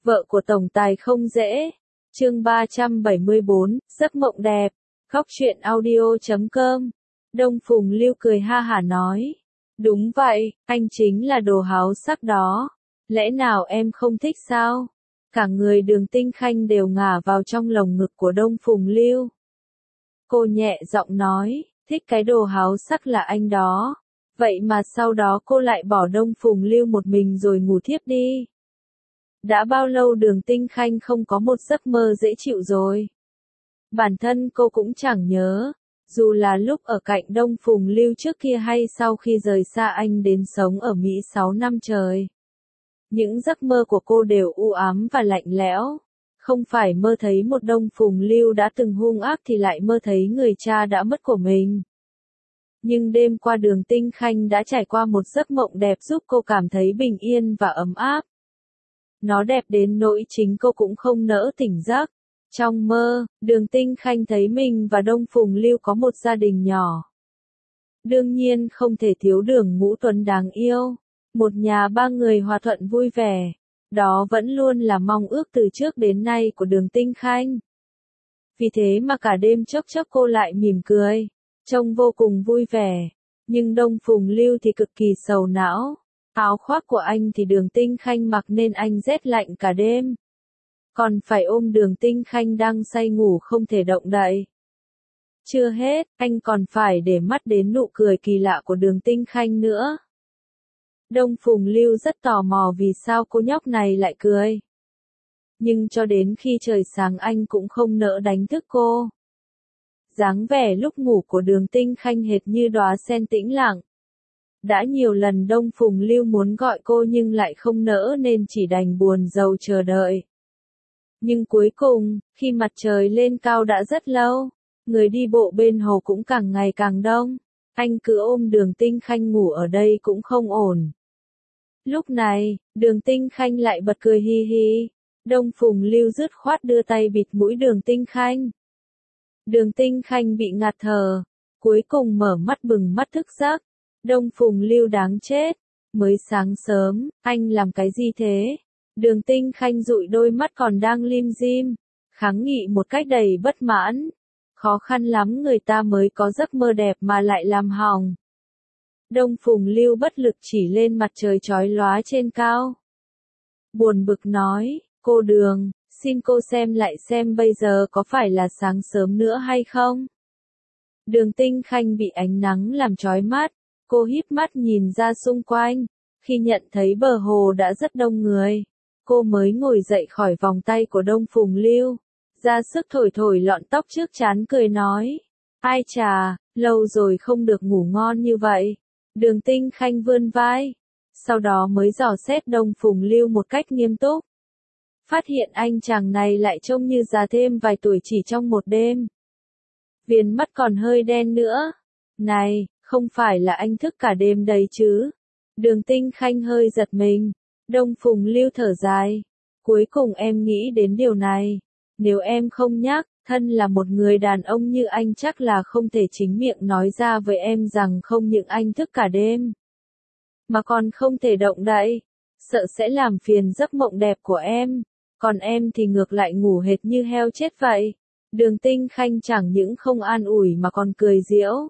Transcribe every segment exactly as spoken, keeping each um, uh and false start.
Vợ của tổng tài không dễ. Chương ba trăm bảy mươi bốn, giấc mộng đẹp. Khóc chuyện audio chấm com. Đông Phùng Lưu cười ha hả nói. Đúng vậy, anh chính là đồ háo sắc đó. Lẽ nào em không thích sao? Cả người Đường Tinh Khanh đều ngả vào trong lồng ngực của Đông Phùng Lưu. Cô nhẹ giọng nói, thích cái đồ háo sắc là anh đó. Vậy mà sau đó cô lại bỏ Đông Phùng Lưu một mình rồi ngủ thiếp đi. Đã bao lâu Đường Tinh Khanh không có một giấc mơ dễ chịu rồi. Bản thân cô cũng chẳng nhớ, dù là lúc ở cạnh Đông Phùng Lưu trước kia hay sau khi rời xa anh đến sống ở Mỹ sáu năm trời. Những giấc mơ của cô đều u ám và lạnh lẽo. Không phải mơ thấy một Đông Phùng Lưu đã từng hung ác thì lại mơ thấy người cha đã mất của mình. Nhưng đêm qua Đường Tinh Khanh đã trải qua một giấc mộng đẹp giúp cô cảm thấy bình yên và ấm áp. Nó đẹp đến nỗi chính cô cũng không nỡ tỉnh giấc. Trong mơ, Đường Tinh Khanh thấy mình và Đông Phùng Lưu có một gia đình nhỏ. Đương nhiên không thể thiếu Đường Ngũ Tuấn đáng yêu. Một nhà ba người hòa thuận vui vẻ. Đó vẫn luôn là mong ước từ trước đến nay của Đường Tinh Khanh. Vì thế mà cả đêm chốc chốc cô lại mỉm cười, trông vô cùng vui vẻ. Nhưng Đông Phùng Lưu thì cực kỳ sầu não. Áo khoác của anh thì Đường Tinh Khanh mặc nên anh rét lạnh cả đêm. Còn phải ôm Đường Tinh Khanh đang say ngủ không thể động đậy. Chưa hết, anh còn phải để mắt đến nụ cười kỳ lạ của Đường Tinh Khanh nữa. Đông Phùng Lưu rất tò mò vì sao cô nhóc này lại cười. Nhưng cho đến khi trời sáng anh cũng không nỡ đánh thức cô. Dáng vẻ lúc ngủ của Đường Tinh Khanh hệt như đóa sen tĩnh lặng. Đã nhiều lần Đông Phùng Lưu muốn gọi cô nhưng lại không nỡ nên chỉ đành buồn rầu chờ đợi. Nhưng cuối cùng, khi mặt trời lên cao đã rất lâu, người đi bộ bên hồ cũng càng ngày càng đông. Anh cứ ôm Đường Tinh Khanh ngủ ở đây cũng không ổn. Lúc này, Đường Tinh Khanh lại bật cười hi hi. Đông Phùng Lưu dứt khoát đưa tay bịt mũi Đường Tinh Khanh. Đường Tinh Khanh bị ngạt thở, cuối cùng mở mắt bừng mắt thức giấc. Đông Phùng Lưu đáng chết, mới sáng sớm, anh làm cái gì thế? Đường Tinh Khanh dụi đôi mắt còn đang lim dim, kháng nghị một cách đầy bất mãn. Khó khăn lắm người ta mới có giấc mơ đẹp mà lại làm hỏng. Đông Phùng Lưu bất lực chỉ lên mặt trời chói lóa trên cao. Buồn bực nói, cô Đường, xin cô xem lại xem bây giờ có phải là sáng sớm nữa hay không? Đường Tinh Khanh bị ánh nắng làm chói mắt, cô híp mắt nhìn ra xung quanh, khi nhận thấy bờ hồ đã rất đông người. Cô mới ngồi dậy khỏi vòng tay của Đông Phùng Lưu, ra sức thổi thổi lọn tóc trước trán cười nói. Ai chà, lâu rồi không được ngủ ngon như vậy. Đường Tinh Khanh vươn vai, sau đó mới dò xét Đông Phùng Lưu một cách nghiêm túc. Phát hiện anh chàng này lại trông như già thêm vài tuổi chỉ trong một đêm. Viền mắt còn hơi đen nữa. Này, không phải là anh thức cả đêm đấy chứ? Đường Tinh Khanh hơi giật mình. Đông Phùng Lưu thở dài. Cuối cùng em nghĩ đến điều này. Nếu em không nhắc, thân là một người đàn ông như anh chắc là không thể chính miệng nói ra với em rằng không những anh thức cả đêm, mà còn không thể động đậy. Sợ sẽ làm phiền giấc mộng đẹp của em. Còn em thì ngược lại ngủ hệt như heo chết vậy. Đường Tinh Khanh chẳng những không an ủi mà còn cười giễu.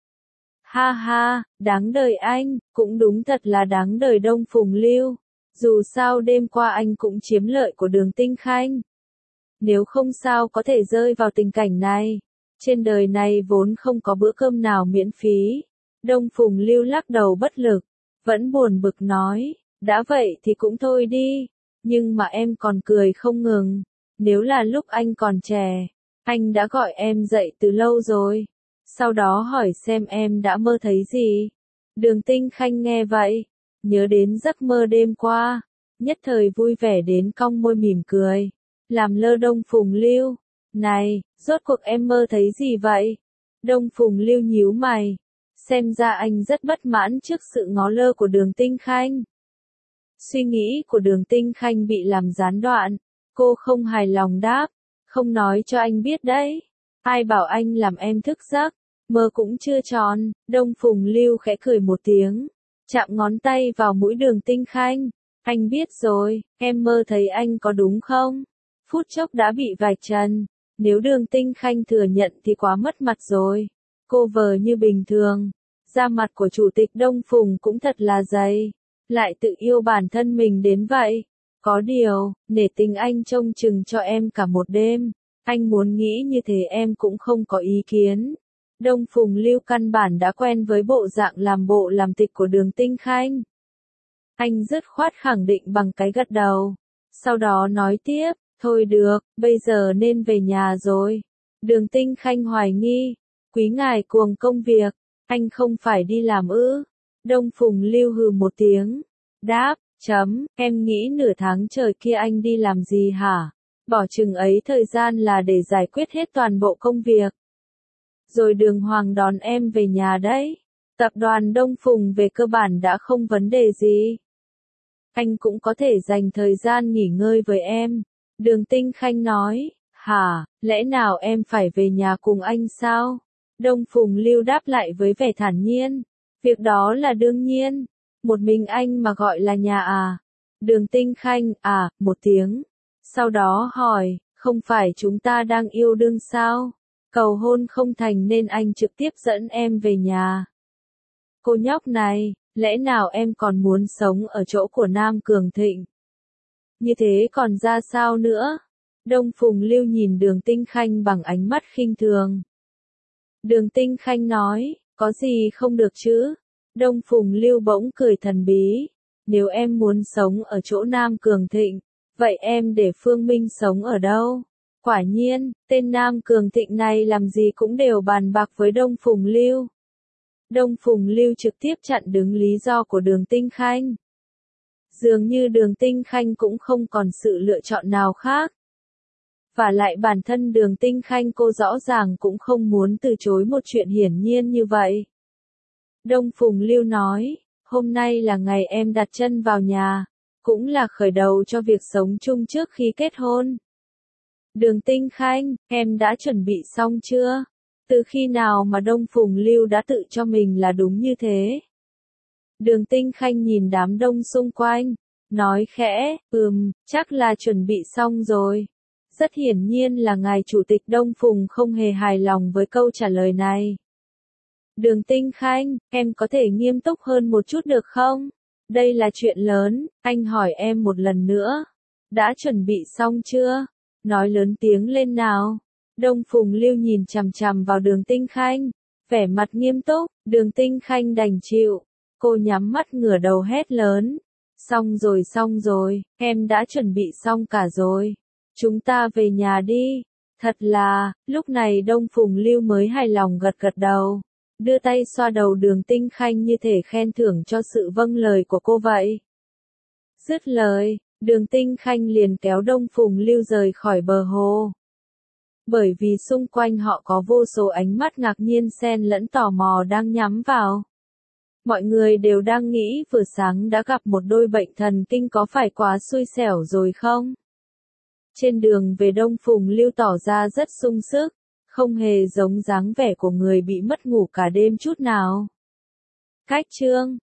Ha ha, đáng đời anh, cũng đúng thật là đáng đời Đông Phùng Lưu. Dù sao đêm qua anh cũng chiếm lợi của Đường Tinh Khanh. Nếu không sao có thể rơi vào tình cảnh này. Trên đời này vốn không có bữa cơm nào miễn phí. Đông Phùng Lưu lắc đầu bất lực, vẫn buồn bực nói, đã vậy thì cũng thôi đi. Nhưng mà em còn cười không ngừng. Nếu là lúc anh còn trẻ, anh đã gọi em dậy từ lâu rồi. Sau đó hỏi xem em đã mơ thấy gì. Đường Tinh Khanh nghe vậy, nhớ đến giấc mơ đêm qua, nhất thời vui vẻ đến cong môi mỉm cười, làm lơ Đông Phùng Lưu. Này, rốt cuộc em mơ thấy gì vậy? Đông Phùng Lưu nhíu mày, xem ra anh rất bất mãn trước sự ngó lơ của Đường Tinh Khanh. Suy nghĩ của Đường Tinh Khanh bị làm gián đoạn, cô không hài lòng đáp, không nói cho anh biết đấy. Ai bảo anh làm em thức giấc, mơ cũng chưa tròn. Đông Phùng Lưu khẽ cười một tiếng, chạm ngón tay vào mũi Đường Tinh Khanh. Anh biết rồi, em mơ thấy anh có đúng không? Phút chốc đã bị vạch trần. Nếu Đường Tinh Khanh thừa nhận thì quá mất mặt rồi. Cô vờ như bình thường. Da mặt của chủ tịch Đông Phùng cũng thật là dày. Lại tự yêu bản thân mình đến vậy. Có điều, nể tình anh trông chừng cho em cả một đêm. Anh muốn nghĩ như thế em cũng không có ý kiến. Đông Phùng Lưu căn bản đã quen với bộ dạng làm bộ làm tịch của Đường Tinh Khanh. Anh dứt khoát khẳng định bằng cái gật đầu. Sau đó nói tiếp, thôi được, bây giờ nên về nhà rồi. Đường Tinh Khanh hoài nghi, quý ngài cuồng công việc, anh không phải đi làm ư? Đông Phùng Lưu hừ một tiếng, đáp, chấm, em nghĩ nửa tháng trời kia anh đi làm gì hả? Bỏ chừng ấy thời gian là để giải quyết hết toàn bộ công việc. Rồi Đường Hoàng đón em về nhà đấy. Tập đoàn Đông Phùng về cơ bản đã không vấn đề gì. Anh cũng có thể dành thời gian nghỉ ngơi với em. Đường Tinh Khanh nói, hả, lẽ nào em phải về nhà cùng anh sao? Đông Phùng Lưu đáp lại với vẻ thản nhiên, việc đó là đương nhiên, một mình anh mà gọi là nhà à? Đường Tinh Khanh, à, một tiếng. Sau đó hỏi, không phải chúng ta đang yêu đương sao? Cầu hôn không thành nên anh trực tiếp dẫn em về nhà. Cô nhóc này, lẽ nào em còn muốn sống ở chỗ của Nam Cường Thịnh? Như thế còn ra sao nữa? Đông Phùng Lưu nhìn Đường Tinh Khanh bằng ánh mắt khinh thường. Đường Tinh Khanh nói, có gì không được chứ? Đông Phùng Lưu bỗng cười thần bí. Nếu em muốn sống ở chỗ Nam Cường Thịnh, vậy em để Phương Minh sống ở đâu? Quả nhiên, tên Nam Cường Thịnh này làm gì cũng đều bàn bạc với Đông Phùng Lưu. Đông Phùng Lưu trực tiếp chặn đứng lý do của Đường Tinh Khanh. Dường như Đường Tinh Khanh cũng không còn sự lựa chọn nào khác. Và lại bản thân Đường Tinh Khanh cô rõ ràng cũng không muốn từ chối một chuyện hiển nhiên như vậy. Đông Phùng Lưu nói, hôm nay là ngày em đặt chân vào nhà, cũng là khởi đầu cho việc sống chung trước khi kết hôn. Đường Tinh Khanh, em đã chuẩn bị xong chưa? Từ khi nào mà Đông Phùng Lưu đã tự cho mình là đúng như thế? Đường Tinh Khanh nhìn đám đông xung quanh, nói khẽ, ừm, chắc là chuẩn bị xong rồi. Rất hiển nhiên là ngài chủ tịch Đông Phùng không hề hài lòng với câu trả lời này. Đường Tinh Khanh, em có thể nghiêm túc hơn một chút được không? Đây là chuyện lớn, anh hỏi em một lần nữa. Đã chuẩn bị xong chưa? Nói lớn tiếng lên nào. Đông Phùng Lưu nhìn chằm chằm vào Đường Tinh Khanh, vẻ mặt nghiêm túc, Đường Tinh Khanh đành chịu. Cô nhắm mắt ngửa đầu hét lớn. Xong rồi xong rồi, em đã chuẩn bị xong cả rồi. Chúng ta về nhà đi. Thật là, lúc này Đông Phùng Lưu mới hài lòng gật gật đầu. Đưa tay xoa đầu Đường Tinh Khanh như thể khen thưởng cho sự vâng lời của cô vậy. Dứt lời, Đường Tinh Khanh liền kéo Đông Phùng Lưu rời khỏi bờ hồ. Bởi vì xung quanh họ có vô số ánh mắt ngạc nhiên xen lẫn tò mò đang nhắm vào. Mọi người đều đang nghĩ vừa sáng đã gặp một đôi bệnh thần kinh có phải quá xui xẻo rồi không? Trên đường về Đông Phùng Lưu tỏ ra rất sung sức, không hề giống dáng vẻ của người bị mất ngủ cả đêm chút nào. Cách chương